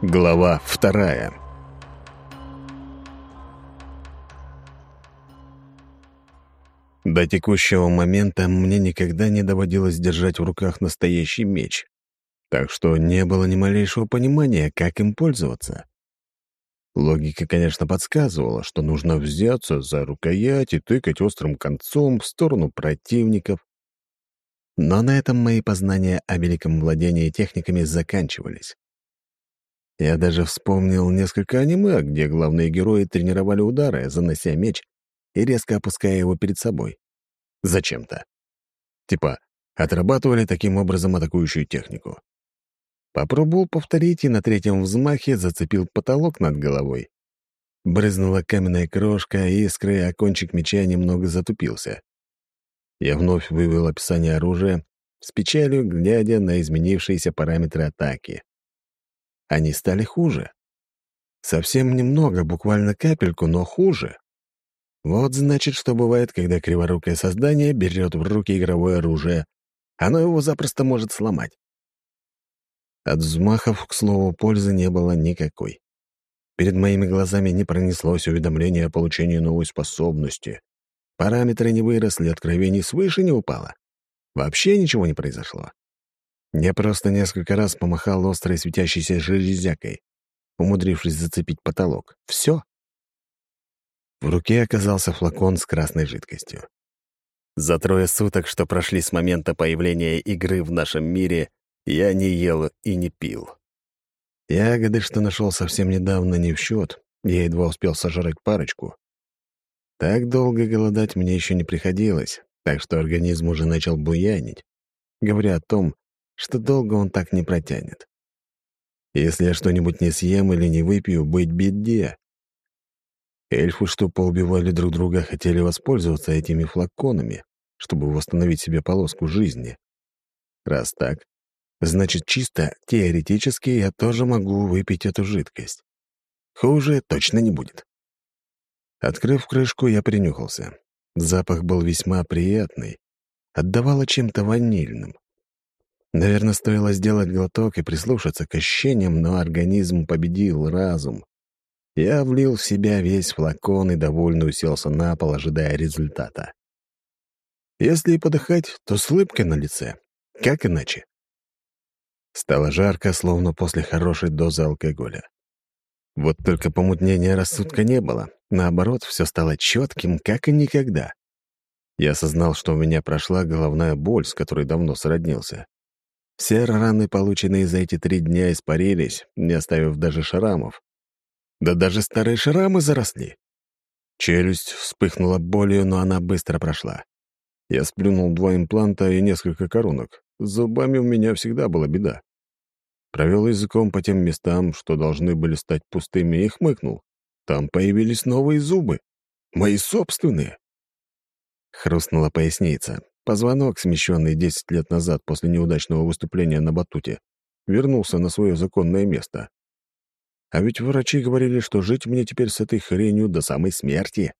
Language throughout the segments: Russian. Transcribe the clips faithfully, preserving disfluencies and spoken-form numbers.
Глава вторая. До текущего момента мне никогда не доводилось держать в руках настоящий меч, так что не было ни малейшего понимания, как им пользоваться. Логика, конечно, подсказывала, что нужно взяться за рукоять и тыкать острым концом в сторону противников. Но на этом мои познания о великом владении техниками заканчивались. Я даже вспомнил несколько аниме, где главные герои тренировали удары, занося меч и резко опуская его перед собой. Зачем-то. Типа, отрабатывали таким образом атакующую технику. Попробовал повторить и на третьем взмахе зацепил потолок над головой. Брызнула каменная крошка, искры, а кончик меча немного затупился. Я вновь вывел описание оружия, с печалью глядя на изменившиеся параметры атаки. Они стали хуже. Совсем немного, буквально капельку, но хуже. Вот значит, что бывает, когда криворукое создание берет в руки игровое оружие. Оно его запросто может сломать. От взмахов, к слову, пользы не было никакой. Перед моими глазами не пронеслось уведомление о получении новой способности. Параметры не выросли, откровений свыше не упало. Вообще ничего не произошло. Я просто несколько раз помахал острой светящейся железякой, умудрившись зацепить потолок. Все. В руке оказался флакон с красной жидкостью. За трое суток, что прошли с момента появления игры в нашем мире, я не ел и не пил. Ягоды, что нашел совсем недавно, не в счет. Я едва успел сожрать парочку. Так долго голодать мне еще не приходилось, так что организм уже начал буянить, говоря о том, что долго он так не протянет. Если я что-нибудь не съем или не выпью, быть беде. Эльфы, что поубивали друг друга, хотели воспользоваться этими флаконами, чтобы восстановить себе полоску жизни. Раз так, значит, чисто теоретически я тоже могу выпить эту жидкость. Хуже точно не будет. Открыв крышку, я принюхался. Запах был весьма приятный, отдавало чем-то ванильным. Наверное, стоило сделать глоток и прислушаться к ощущениям, но организм победил разум. Я влил в себя весь флакон и довольно уселся на пол, ожидая результата. Если и подыхать, то с улыбкой на лице. Как иначе? Стало жарко, словно после хорошей дозы алкоголя. Вот только помутнения рассудка не было. Наоборот, все стало четким, как и никогда. Я осознал, что у меня прошла головная боль, с которой давно сроднился. Все раны, полученные за эти три дня, испарились, не оставив даже шрамов. Да даже старые шрамы заросли. Челюсть вспыхнула болью, но она быстро прошла. Я сплюнул два импланта и несколько коронок. С зубами у меня всегда была беда. Провел языком по тем местам, что должны были стать пустыми, и хмыкнул. Там появились новые зубы. Мои собственные. Хрустнула поясница. Позвонок, смещенный десять лет назад после неудачного выступления на батуте, вернулся на свое законное место. А ведь врачи говорили, что жить мне теперь с этой хренью до самой смерти.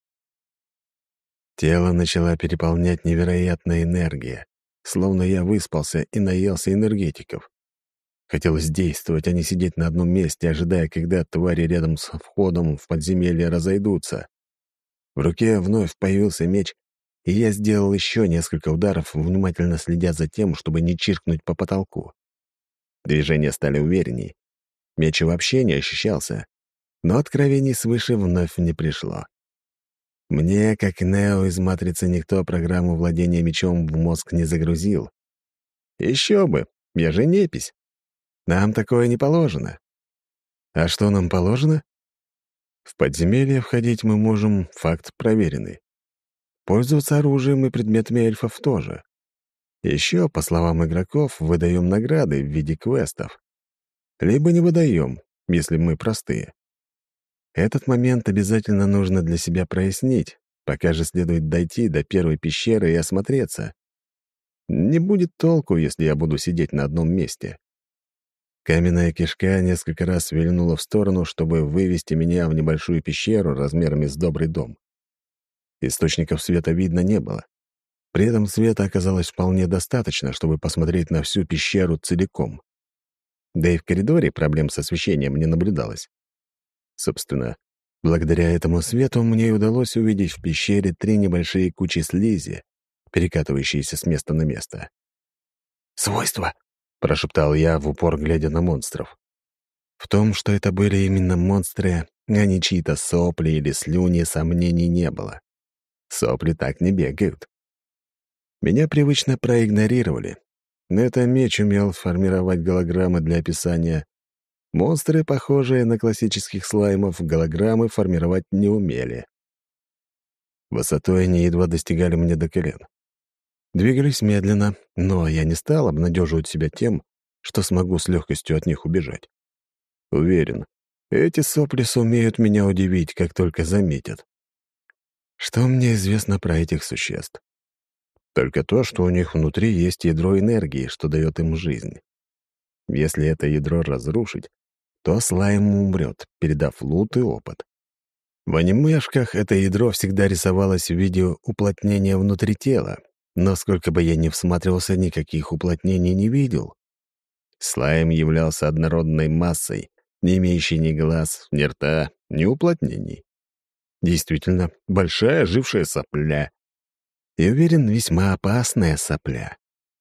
Тело начала переполнять невероятная энергия, словно я выспался и наелся энергетиков. Хотелось действовать, а не сидеть на одном месте, ожидая, когда твари рядом с входом в подземелье разойдутся. В руке вновь появился меч, и я сделал еще несколько ударов, внимательно следя за тем, чтобы не чиркнуть по потолку. Движения стали уверенней. Меч вообще не ощущался, но откровений свыше вновь не пришло. Мне, как Нео из «Матрицы», никто программу владения мечом в мозг не загрузил. Еще бы, я же непись. Нам такое не положено. А что нам положено? В подземелье входить мы можем, факт проверенный. Пользоваться оружием и предметами эльфов тоже. Еще, по словам игроков, выдаем награды в виде квестов. Либо не выдаем, если мы простые. Этот момент обязательно нужно для себя прояснить, пока же следует дойти до первой пещеры и осмотреться. Не будет толку, если я буду сидеть на одном месте. Каменная кишка несколько раз вильнула в сторону, чтобы вывести меня в небольшую пещеру размерами с добрый дом. Источников света видно не было. При этом света оказалось вполне достаточно, чтобы посмотреть на всю пещеру целиком. Да и в коридоре проблем с освещением не наблюдалось. Собственно, благодаря этому свету мне и удалось увидеть в пещере три небольшие кучи слизи, перекатывающиеся с места на место. «Свойства!» — прошептал я, в упор глядя на монстров. В том, что это были именно монстры, а не чьи-то сопли или слюни, сомнений не было. Сопли так не бегают. Меня привычно проигнорировали. Но это меч умел формировать голограммы для описания. Монстры, похожие на классических слаймов, голограммы формировать не умели. Высотой они едва достигали мне до колен. Двигались медленно, но я не стал обнадеживать себя тем, что смогу с легкостью от них убежать. Уверен, эти сопли сумеют меня удивить, как только заметят. Что мне известно про этих существ? Только то, что у них внутри есть ядро энергии, что дает им жизнь. Если это ядро разрушить, то слайм умрет, передав лут и опыт. В анимешках это ядро всегда рисовалось в виде уплотнения внутри тела, но сколько бы я ни всматривался, никаких уплотнений не видел. Слайм являлся однородной массой, не имеющей ни глаз, ни рта, ни уплотнений. Действительно, большая жившая сопля. И, уверен, весьма опасная сопля.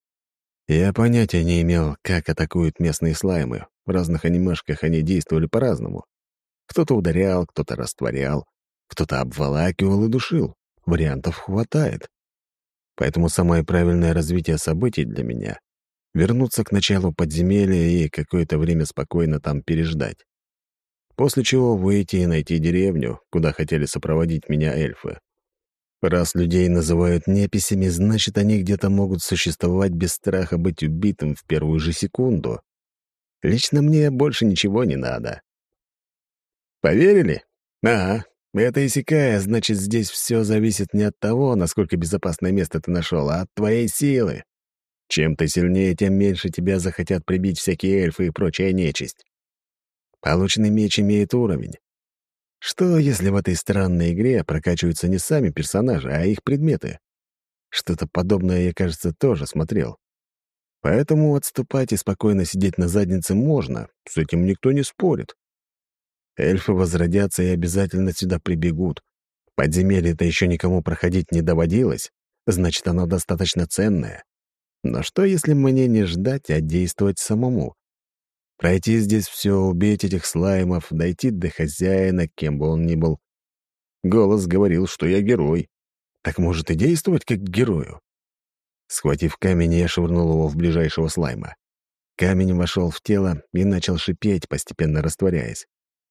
Я понятия не имел, как атакуют местные слаймы. В разных анимешках они действовали по-разному. Кто-то ударял, кто-то растворял, кто-то обволакивал и душил. Вариантов хватает. Поэтому самое правильное развитие событий для меня — вернуться к началу подземелья и какое-то время спокойно там переждать. После чего выйти и найти деревню, куда хотели сопроводить меня эльфы. Раз людей называют неписями, значит, они где-то могут существовать без страха быть убитым в первую же секунду. Лично мне больше ничего не надо. Поверили? Ага. Это Исекая, значит, здесь все зависит не от того, насколько безопасное место ты нашел, а от твоей силы. Чем ты сильнее, тем меньше тебя захотят прибить всякие эльфы и прочая нечисть. Полученный меч имеет уровень. Что, если в этой странной игре прокачиваются не сами персонажи, а их предметы? Что-то подобное я, кажется, тоже смотрел. Поэтому отступать и спокойно сидеть на заднице можно, с этим никто не спорит. Эльфы возродятся и обязательно сюда прибегут. Подземелье-то еще никому проходить не доводилось, значит, оно достаточно ценное. Но что, если мне не ждать, а действовать самому? Пройти здесь все, убить этих слаймов, дойти до хозяина, кем бы он ни был. Голос говорил, что я герой. Так может и действовать как герою? Схватив камень, я швырнул его в ближайшего слайма. Камень вошел в тело и начал шипеть, постепенно растворяясь.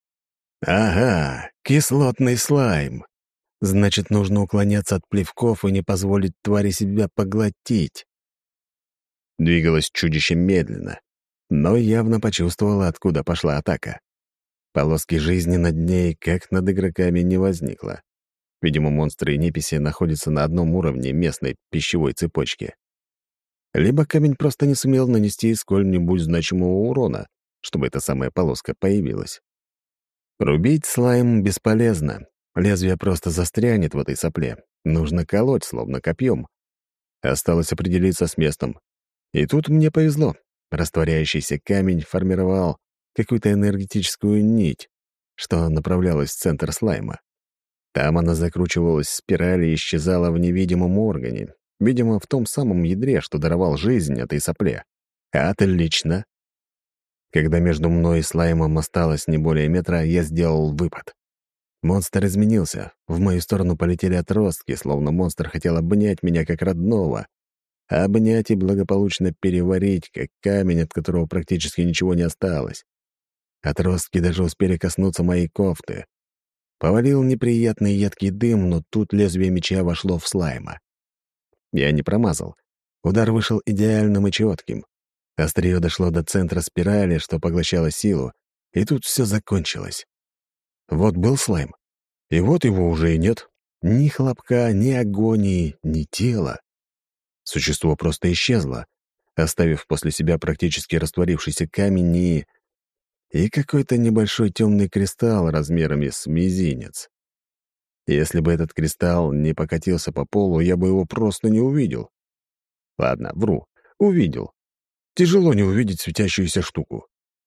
«Ага, кислотный слайм. Значит, нужно уклоняться от плевков и не позволить твари себя поглотить». Двигалось чудище медленно, но явно почувствовала, откуда пошла атака. Полоски жизни над ней, как над игроками, не возникло. Видимо, монстры и неписи находятся на одном уровне местной пищевой цепочки. Либо камень просто не сумел нанести сколь-нибудь значимого урона, чтобы эта самая полоска появилась. Рубить слайм бесполезно. Лезвие просто застрянет в этой сопле. Нужно колоть, словно копьем. Осталось определиться с местом. И тут мне повезло. Растворяющийся камень формировал какую-то энергетическую нить, что направлялась в центр слайма. Там она закручивалась в спирали и исчезала в невидимом органе, видимо, в том самом ядре, что даровал жизнь этой сопле. Отлично. Когда между мной и слаймом осталось не более метра, я сделал выпад. Монстр изменился. В мою сторону полетели отростки, словно монстр хотел обнять меня как родного. Обнять и благополучно переварить, как камень, от которого практически ничего не осталось. Отростки даже успели коснуться моей кофты. Повалил неприятный едкий дым, но тут лезвие меча вошло в слайма. Я не промазал. Удар вышел идеальным и четким. Острие дошло до центра спирали, что поглощало силу, и тут все закончилось. Вот был слайм, и вот его уже и нет. Ни хлопка, ни агонии, ни тела. Существо просто исчезло, оставив после себя практически растворившийся камень и... и какой-то небольшой темный кристалл размерами с мизинец. Если бы этот кристалл не покатился по полу, я бы его просто не увидел. Ладно, вру, увидел. Тяжело не увидеть светящуюся штуку.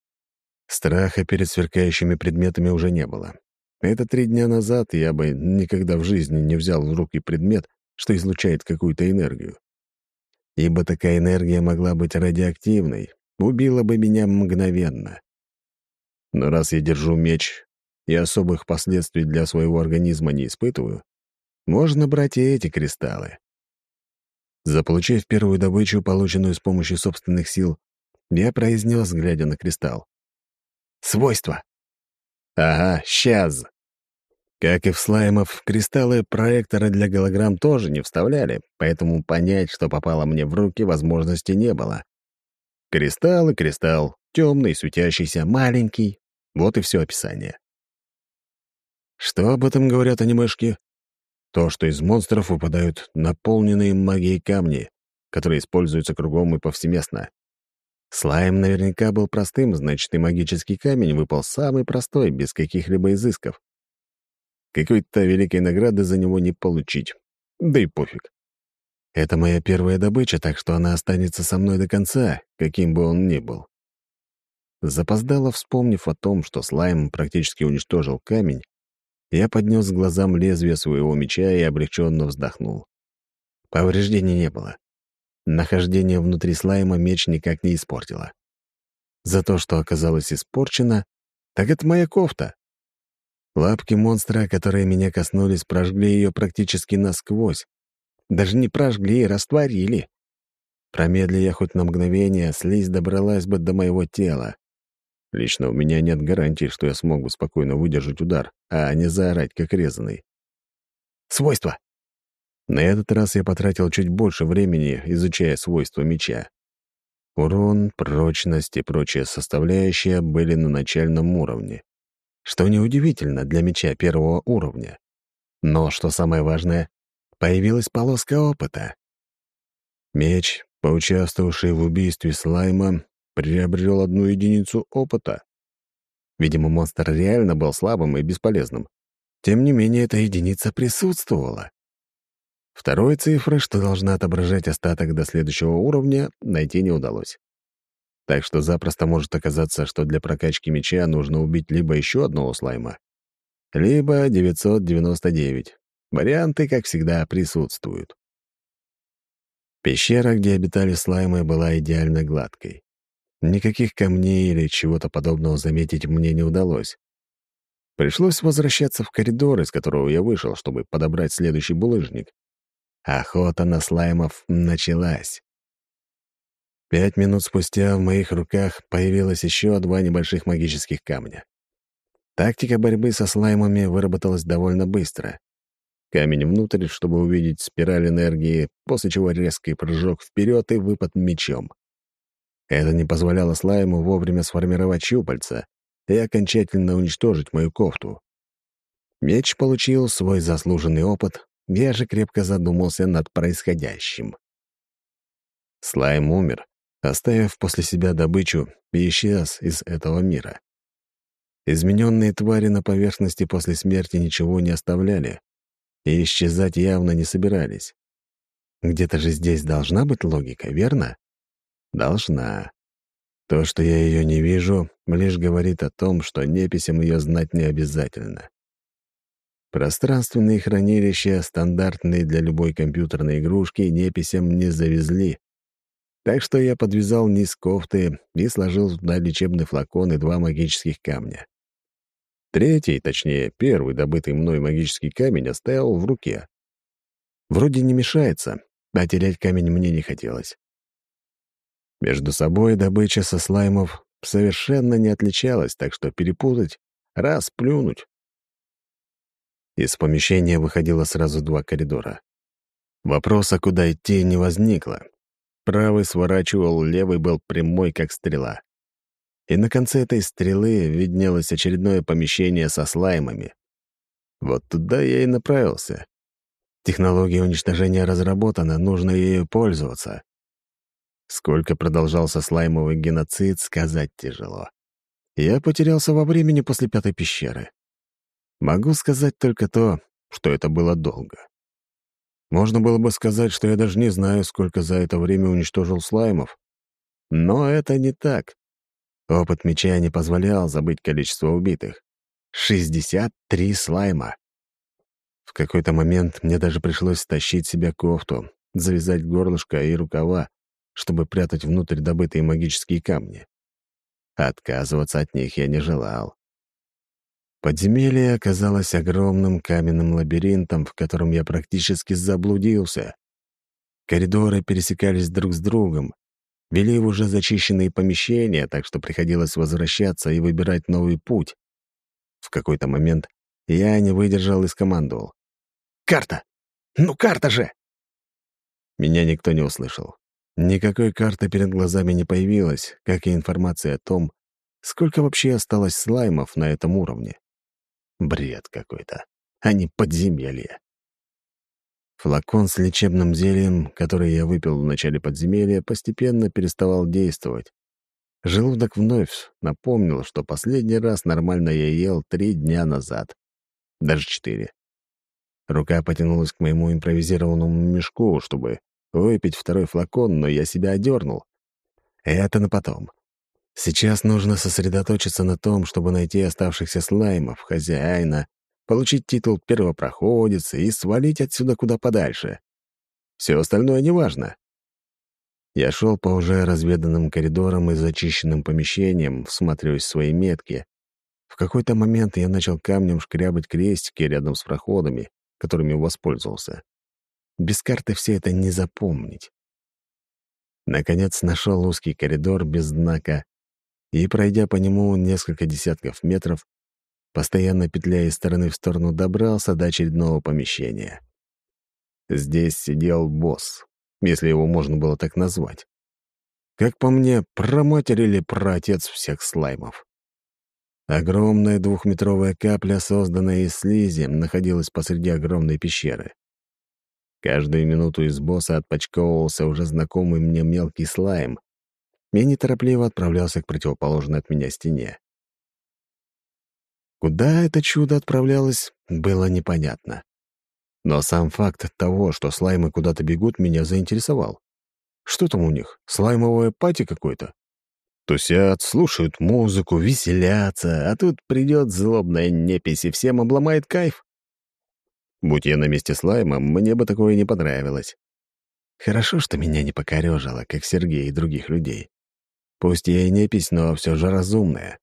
Страха перед сверкающими предметами уже не было. Это три дня назад я бы никогда в жизни не взял в руки предмет, что излучает какую-то энергию. Ибо такая энергия могла быть радиоактивной, убила бы меня мгновенно. Но раз я держу меч и особых последствий для своего организма не испытываю, можно брать и эти кристаллы. Заполучив первую добычу, полученную с помощью собственных сил, я произнес, глядя на кристалл. «Свойства!» «Ага, сейчас!» Как и в слаймов, кристаллы проектора для голограмм тоже не вставляли, поэтому понять, что попало мне в руки, возможности не было. Кристалл и кристалл, темный, светящийся, маленький. Вот и все описание. Что об этом говорят анимешки? То, что из монстров выпадают наполненные магией камни, которые используются кругом и повсеместно. Слайм наверняка был простым, значит, и магический камень выпал самый простой, без каких-либо изысков. Какой-то великой награды за него не получить. Да и пофиг. Это моя первая добыча, так что она останется со мной до конца, каким бы он ни был. Запоздало вспомнив о том, что слайм практически уничтожил камень, я поднес к глазам лезвие своего меча и облегченно вздохнул. Повреждений не было. Нахождение внутри слайма меч никак не испортило. За то, что оказалось испорчено, так это моя кофта. Лапки монстра, которые меня коснулись, прожгли ее практически насквозь. Даже не прожгли, растворили. Промедли я хоть на мгновение, слизь добралась бы до моего тела. Лично у меня нет гарантии, что я смогу спокойно выдержать удар, а не заорать, как резаный. Свойства. На этот раз я потратил чуть больше времени, изучая свойства меча. Урон, прочность и прочие составляющие были на начальном уровне, что неудивительно для меча первого уровня. Но, что самое важное, появилась полоска опыта. Меч, поучаствовавший в убийстве слайма, приобрел одну единицу опыта. Видимо, монстр реально был слабым и бесполезным. Тем не менее, эта единица присутствовала. Второй цифры, что должна отображать остаток до следующего уровня, найти не удалось. Так что запросто может оказаться, что для прокачки меча нужно убить либо еще одного слайма, либо девятьсот девяносто девять. Варианты, как всегда, присутствуют. Пещера, где обитали слаймы, была идеально гладкой. Никаких камней или чего-то подобного заметить мне не удалось. Пришлось возвращаться в коридор, из которого я вышел, чтобы подобрать следующий булыжник. Охота на слаймов началась. Пять минут спустя в моих руках появилось еще два небольших магических камня. Тактика борьбы со слаймами выработалась довольно быстро. Камень внутрь, чтобы увидеть спираль энергии, после чего резкий прыжок вперед и выпад мечом. Это не позволяло слайму вовремя сформировать щупальца и окончательно уничтожить мою кофту. Меч получил свой заслуженный опыт, я же крепко задумался над происходящим. Слайм умер, оставив после себя добычу, и исчез из этого мира. Измененные твари на поверхности после смерти ничего не оставляли, и исчезать явно не собирались. Где-то же здесь должна быть логика, верно? Должна. То, что я ее не вижу, лишь говорит о том, что неписям ее знать не обязательно. Пространственные хранилища, стандартные для любой компьютерной игрушки, неписям не завезли. Так что я подвязал низ кофты и сложил туда лечебный флакон и два магических камня. Третий, точнее, первый добытый мной магический камень оставил в руке. Вроде не мешается, а терять камень мне не хотелось. Между собой добыча со слаймов совершенно не отличалась, так что перепутать — раз плюнуть. Из помещения выходило сразу два коридора. Вопроса, куда идти, не возникло. Правый сворачивал, левый был прямой, как стрела. И на конце этой стрелы виднелось очередное помещение со слаймами. Вот туда я и направился. Технология уничтожения разработана, нужно ею пользоваться. Сколько продолжался слаймовый геноцид, сказать тяжело. Я потерялся во времени после пятой пещеры. Могу сказать только то, что это было долго. Можно было бы сказать, что я даже не знаю, сколько за это время уничтожил слаймов. Но это не так. Опыт меча не позволял забыть количество убитых. шестьдесят три слайма. В какой-то момент мне даже пришлось стащить себе кофту, завязать горлышко и рукава, чтобы прятать внутрь добытые магические камни. Отказываться от них я не желал. Подземелье оказалось огромным каменным лабиринтом, в котором я практически заблудился. Коридоры пересекались друг с другом, вели в уже зачищенные помещения, так что приходилось возвращаться и выбирать новый путь. В какой-то момент я не выдержал и скомандовал: «Карта! Ну, карта же!» Меня никто не услышал. Никакой карты перед глазами не появилось, как и информация о том, сколько вообще осталось слаймов на этом уровне. Бред какой-то, а не подземелье. Флакон с лечебным зельем, который я выпил в начале подземелья, постепенно переставал действовать. Желудок вновь напомнил, что последний раз нормально я ел три дня назад. Даже четыре. Рука потянулась к моему импровизированному мешку, чтобы выпить второй флакон, но я себя одернул. Это на потом. Сейчас нужно сосредоточиться на том, чтобы найти оставшихся слаймов, хозяина, получить титул первопроходец и свалить отсюда куда подальше. Все остальное неважно. Я шел по уже разведанным коридорам и зачищенным помещениям, всматриваясь в свои метки. В какой-то момент я начал камнем шкрябать крестики рядом с проходами, которыми воспользовался. Без карты все это не запомнить. Наконец нашел узкий коридор без знака и, пройдя по нему несколько десятков метров, постоянно петляя из стороны в сторону, добрался до очередного помещения. Здесь сидел босс, если его можно было так назвать. Как по мне, праматерь или праотец всех слаймов. Огромная двухметровая капля, созданная из слизи, находилась посреди огромной пещеры. Каждую минуту из босса отпочковывался уже знакомый мне мелкий слайм и неторопливо отправлялся к противоположной от меня стене. Куда это чудо отправлялось, было непонятно. Но сам факт того, что слаймы куда-то бегут, меня заинтересовал. Что там у них, слаймовое пати какое-то? Тусят, слушают музыку, веселятся, а тут придет злобная непись и всем обломает кайф. Будь я на месте слайма, мне бы такое не понравилось. Хорошо, что меня не покорежило, как Сергей и других людей. Пусть я и непись, но все же разумная.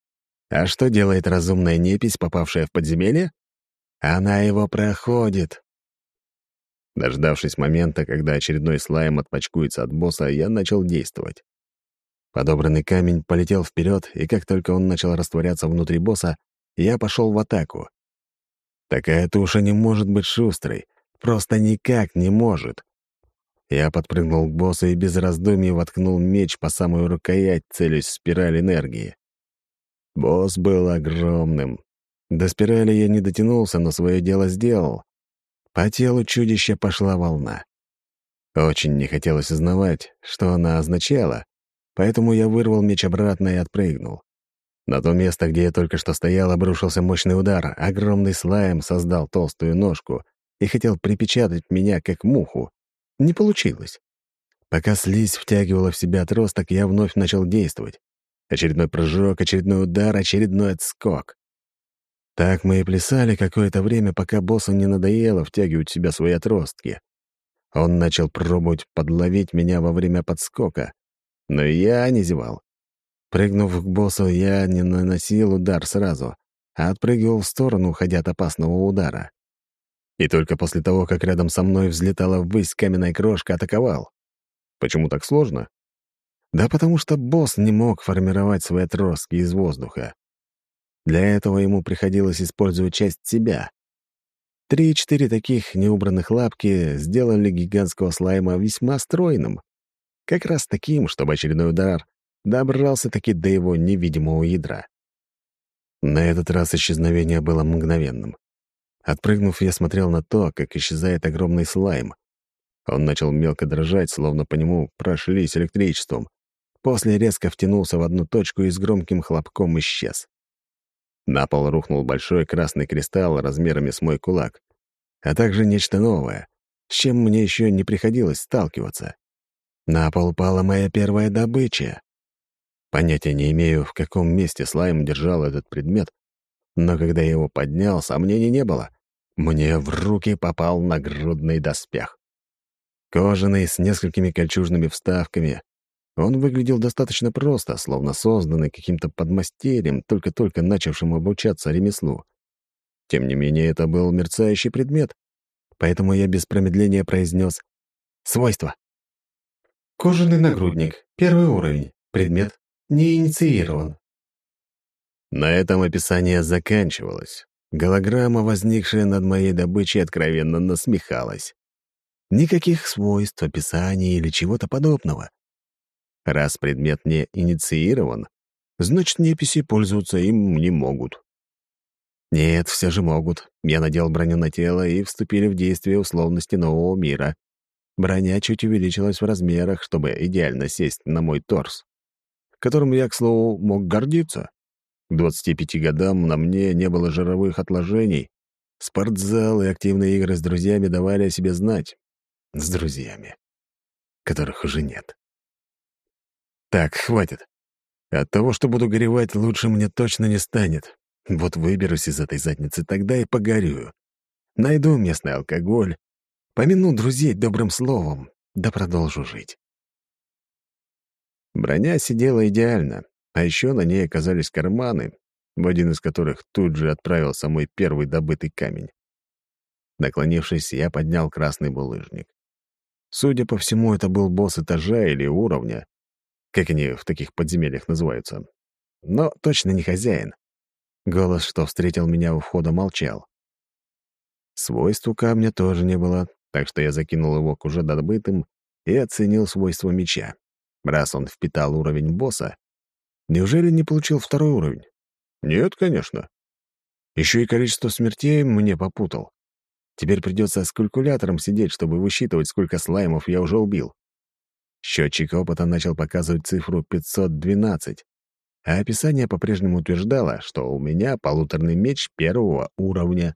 А что делает разумная непись, попавшая в подземелье? Она его проходит. Дождавшись момента, когда очередной слайм отпочкуется от босса, я начал действовать. Подобранный камень полетел вперед, и как только он начал растворяться внутри босса, я пошел в атаку. Такая туша не может быть шустрой. Просто никак не может. Я подпрыгнул к боссу и без раздумий воткнул меч по самую рукоять, целясь в спираль энергии. Босс был огромным. До спирали я не дотянулся, но свое дело сделал. По телу чудища пошла волна. Очень не хотелось узнавать, что она означала, поэтому я вырвал меч обратно и отпрыгнул. На то место, где я только что стоял, обрушился мощный удар. Огромный слайм создал толстую ножку и хотел припечатать меня, как муху. Не получилось. Пока слизь втягивала в себя отросток, я вновь начал действовать. Очередной прыжок, очередной удар, очередной отскок. Так мы и плясали какое-то время, пока боссу не надоело втягивать в себя свои отростки. Он начал пробовать подловить меня во время подскока, но я не зевал. Прыгнув к боссу, я не наносил удар сразу, а отпрыгивал в сторону, уходя от опасного удара. И только после того, как рядом со мной взлетала ввысь каменная крошка, атаковал. Почему так сложно? Да потому что босс не мог формировать свои отростки из воздуха. Для этого ему приходилось использовать часть себя. Три-четыре таких неубранных лапки сделали гигантского слайма весьма стройным. Как раз таким, чтобы очередной удар добрался-таки до его невидимого ядра. На этот раз исчезновение было мгновенным. Отпрыгнув, я смотрел на то, как исчезает огромный слайм. Он начал мелко дрожать, словно по нему прошлись электричеством. После резко втянулся в одну точку и с громким хлопком исчез. На пол рухнул большой красный кристалл размерами с мой кулак, а также нечто новое, с чем мне еще не приходилось сталкиваться. На пол упала моя первая добыча. Понятия не имею, в каком месте слайм держал этот предмет, но когда я его поднял, сомнений не было. Мне в руки попал нагрудный доспех. Кожаный, с несколькими кольчужными вставками. Он выглядел достаточно просто, словно созданный каким-то подмастерьем, только-только начавшим обучаться ремеслу. Тем не менее, это был мерцающий предмет, поэтому я без промедления произнес «Свойства». Кожаный нагрудник. Первый уровень. Предмет не инициирован. На этом описание заканчивалось. Голограмма, возникшая над моей добычей, откровенно насмехалась. Никаких свойств, описаний или чего-то подобного. Раз предмет не инициирован, значит, неписи пользоваться им не могут. Нет, все же могут. Я надел броню на тело, и вступили в действие условности нового мира. Броня чуть увеличилась в размерах, чтобы идеально сесть на мой торс, которым я, к слову, мог гордиться. К двадцати пяти годам на мне не было жировых отложений. Спортзал и активные игры с друзьями давали о себе знать. С друзьями, которых уже нет. Так, хватит. От того, что буду горевать, лучше мне точно не станет. Вот выберусь из этой задницы, тогда и погорюю. Найду местный алкоголь, помяну друзей добрым словом, да продолжу жить. Броня сидела идеально, а еще на ней оказались карманы, в один из которых тут же отправился мой первый добытый камень. Наклонившись, я поднял красный булыжник. Судя по всему, это был босс этажа или уровня, как они в таких подземельях называются. Но точно не хозяин. Голос, что встретил меня у входа, молчал. Свойств у камня тоже не было, так что я закинул его к уже добытым и оценил свойства меча. Раз он впитал уровень босса, неужели не получил второй уровень? Нет, конечно. Еще и количество смертей мне попутал. Теперь придется с калькулятором сидеть, чтобы высчитывать, сколько слаймов я уже убил. Счетчик опыта начал показывать цифру пятьсот двенадцать, а описание по-прежнему утверждало, что у меня полуторный меч первого уровня.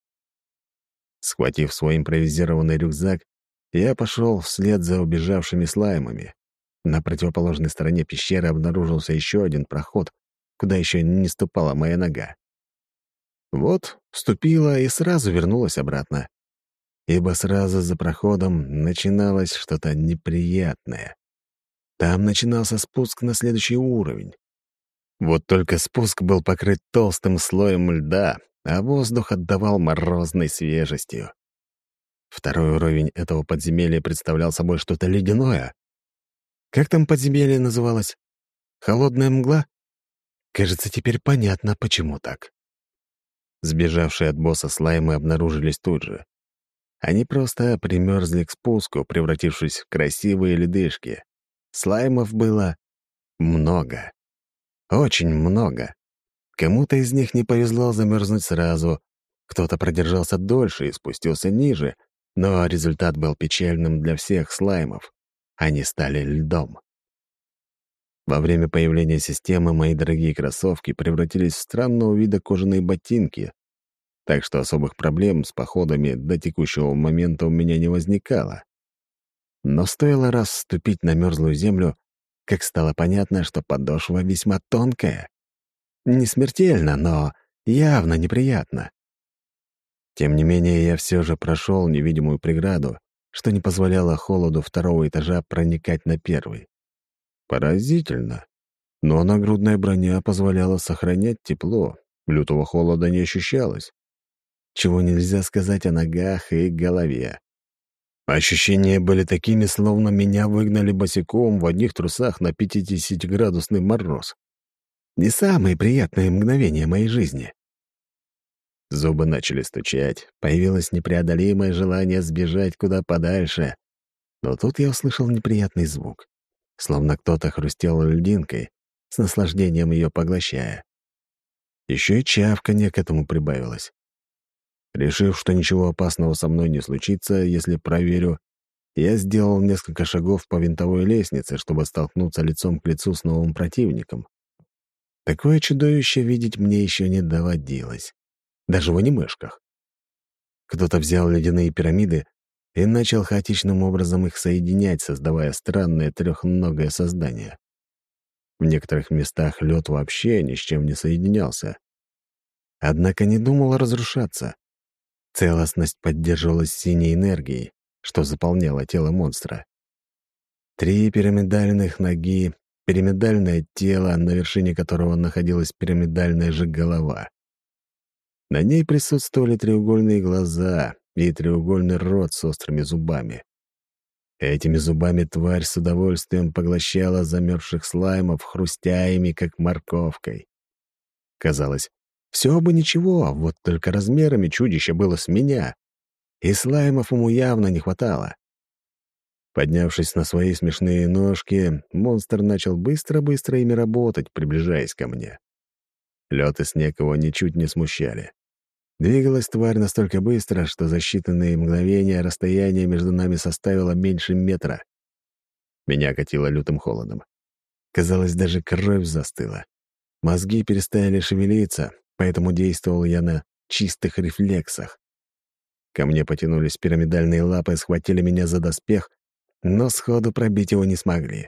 Схватив свой импровизированный рюкзак, я пошел вслед за убежавшими слаймами. На противоположной стороне пещеры обнаружился еще один проход, куда еще не ступала моя нога. Вот, вступила и сразу вернулась обратно. Ибо сразу за проходом начиналось что-то неприятное. Там начинался спуск на следующий уровень. Вот только спуск был покрыт толстым слоем льда, а воздух отдавал морозной свежестью. Второй уровень этого подземелья представлял собой что-то ледяное. Как там подземелье называлось? Холодная мгла? Кажется, теперь понятно, почему так. Сбежавшие от босса слаймы обнаружились тут же. Они просто примерзли к спуску, превратившись в красивые ледышки. Слаймов было много. Очень много. Кому-то из них не повезло замерзнуть сразу, кто-то продержался дольше и спустился ниже, но результат был печальным для всех слаймов. Они стали льдом. Во время появления системы мои дорогие кроссовки превратились в странного вида кожаные ботинки, так что особых проблем с походами до текущего момента у меня не возникало. Но стоило раз вступить на мерзлую землю, как стало понятно, что подошва весьма тонкая. Не смертельно, но явно неприятно. Тем не менее, я все же прошел невидимую преграду, что не позволяло холоду второго этажа проникать на первый. Поразительно. Но нагрудная броня позволяла сохранять тепло, лютого холода не ощущалось. Чего нельзя сказать о ногах и голове. Ощущения были такими, словно меня выгнали босиком в одних трусах на пятидесятиградусный мороз. Не самые приятные мгновения моей жизни. Зубы начали стучать, появилось непреодолимое желание сбежать куда подальше. Но тут я услышал неприятный звук, словно кто-то хрустел льдинкой, с наслаждением ее поглощая. Еще и чавканье к этому прибавилось. Решив, что ничего опасного со мной не случится, если проверю, я сделал несколько шагов по винтовой лестнице, чтобы столкнуться лицом к лицу с новым противником. Такое чудовище видеть мне еще не доводилось. Даже в анимешках. Кто-то взял ледяные пирамиды и начал хаотичным образом их соединять, создавая странное трехногое создание. В некоторых местах лед вообще ни с чем не соединялся. Однако не думал разрушаться. Целостность поддерживалась синей энергией, что заполняло тело монстра. Три пирамидальных ноги, пирамидальное тело, на вершине которого находилась пирамидальная же голова. На ней присутствовали треугольные глаза и треугольный рот с острыми зубами. Этими зубами тварь с удовольствием поглощала замерзших слаймов, хрустя ими, как морковкой. Казалось, все бы ничего, вот только размерами чудище было с меня, и слаймов ему явно не хватало. Поднявшись на свои смешные ножки, монстр начал быстро-быстро ими работать, приближаясь ко мне. Лед и снег его ничуть не смущали. Двигалась тварь настолько быстро, что за считанные мгновения расстояние между нами составило меньше метра. Меня окатило лютым холодом. Казалось, даже кровь застыла. Мозги перестали шевелиться, поэтому действовал я на чистых рефлексах. Ко мне потянулись пирамидальные лапы, схватили меня за доспех, но сходу пробить его не смогли.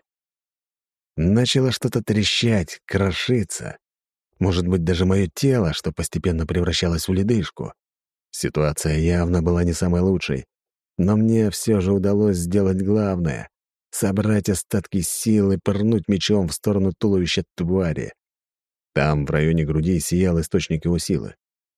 Начало что-то трещать, крошиться. Может быть, даже мое тело, что постепенно превращалось в ледышку. Ситуация явно была не самой лучшей, но мне все же удалось сделать главное — собрать остатки сил и пырнуть мечом в сторону туловища твари. Там, в районе груди, сиял источник его силы.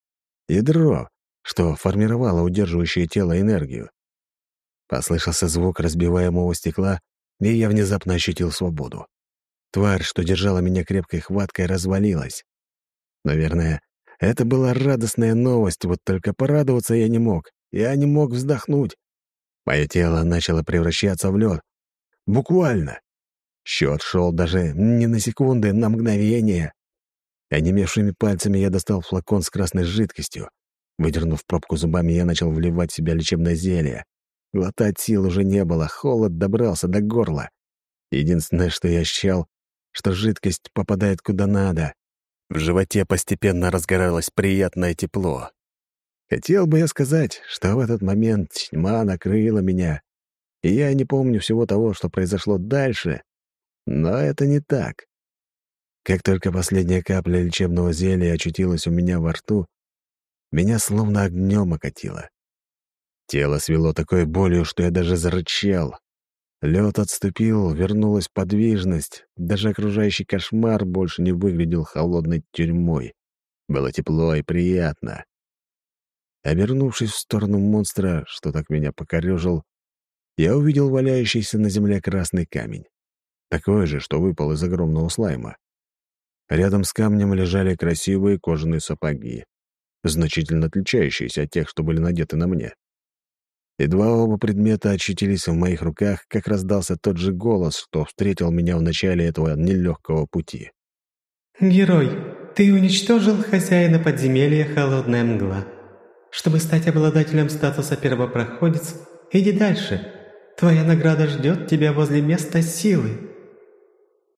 Ядро, что формировало удерживающее тело энергию. Послышался звук разбиваемого стекла, и я внезапно ощутил свободу. Тварь, что держала меня крепкой хваткой, развалилась. Наверное, это была радостная новость, вот только порадоваться я не мог. Я не мог вздохнуть. Мое тело начало превращаться в лед. Буквально. Счет шел даже не на секунды, на мгновение. Онемевшими пальцами я достал флакон с красной жидкостью. Выдернув пробку зубами, я начал вливать в себя лечебное зелье. Глотать сил уже не было, холод добрался до горла. Единственное, что я ощущал, что жидкость попадает куда надо. В животе постепенно разгоралось приятное тепло. Хотел бы я сказать, что в этот момент тьма накрыла меня, и я не помню всего того, что произошло дальше, но это не так. Как только последняя капля лечебного зелья очутилась у меня во рту, меня словно огнем окатило. Тело свело такой болью, что я даже зарычал. Лед отступил, вернулась подвижность. Даже окружающий кошмар больше не выглядел холодной тюрьмой. Было тепло и приятно. Обернувшись в сторону монстра, что так меня покорежил, я увидел валяющийся на земле красный камень. Такой же, что выпал из огромного слайма. Рядом с камнем лежали красивые кожаные сапоги, значительно отличающиеся от тех, что были надеты на мне. Едва оба предмета очутились в моих руках, как раздался тот же голос, что встретил меня в начале этого нелегкого пути. «Герой, ты уничтожил хозяина подземелья «Холодная мгла». Чтобы стать обладателем статуса первопроходец, иди дальше. Твоя награда ждет тебя возле места силы».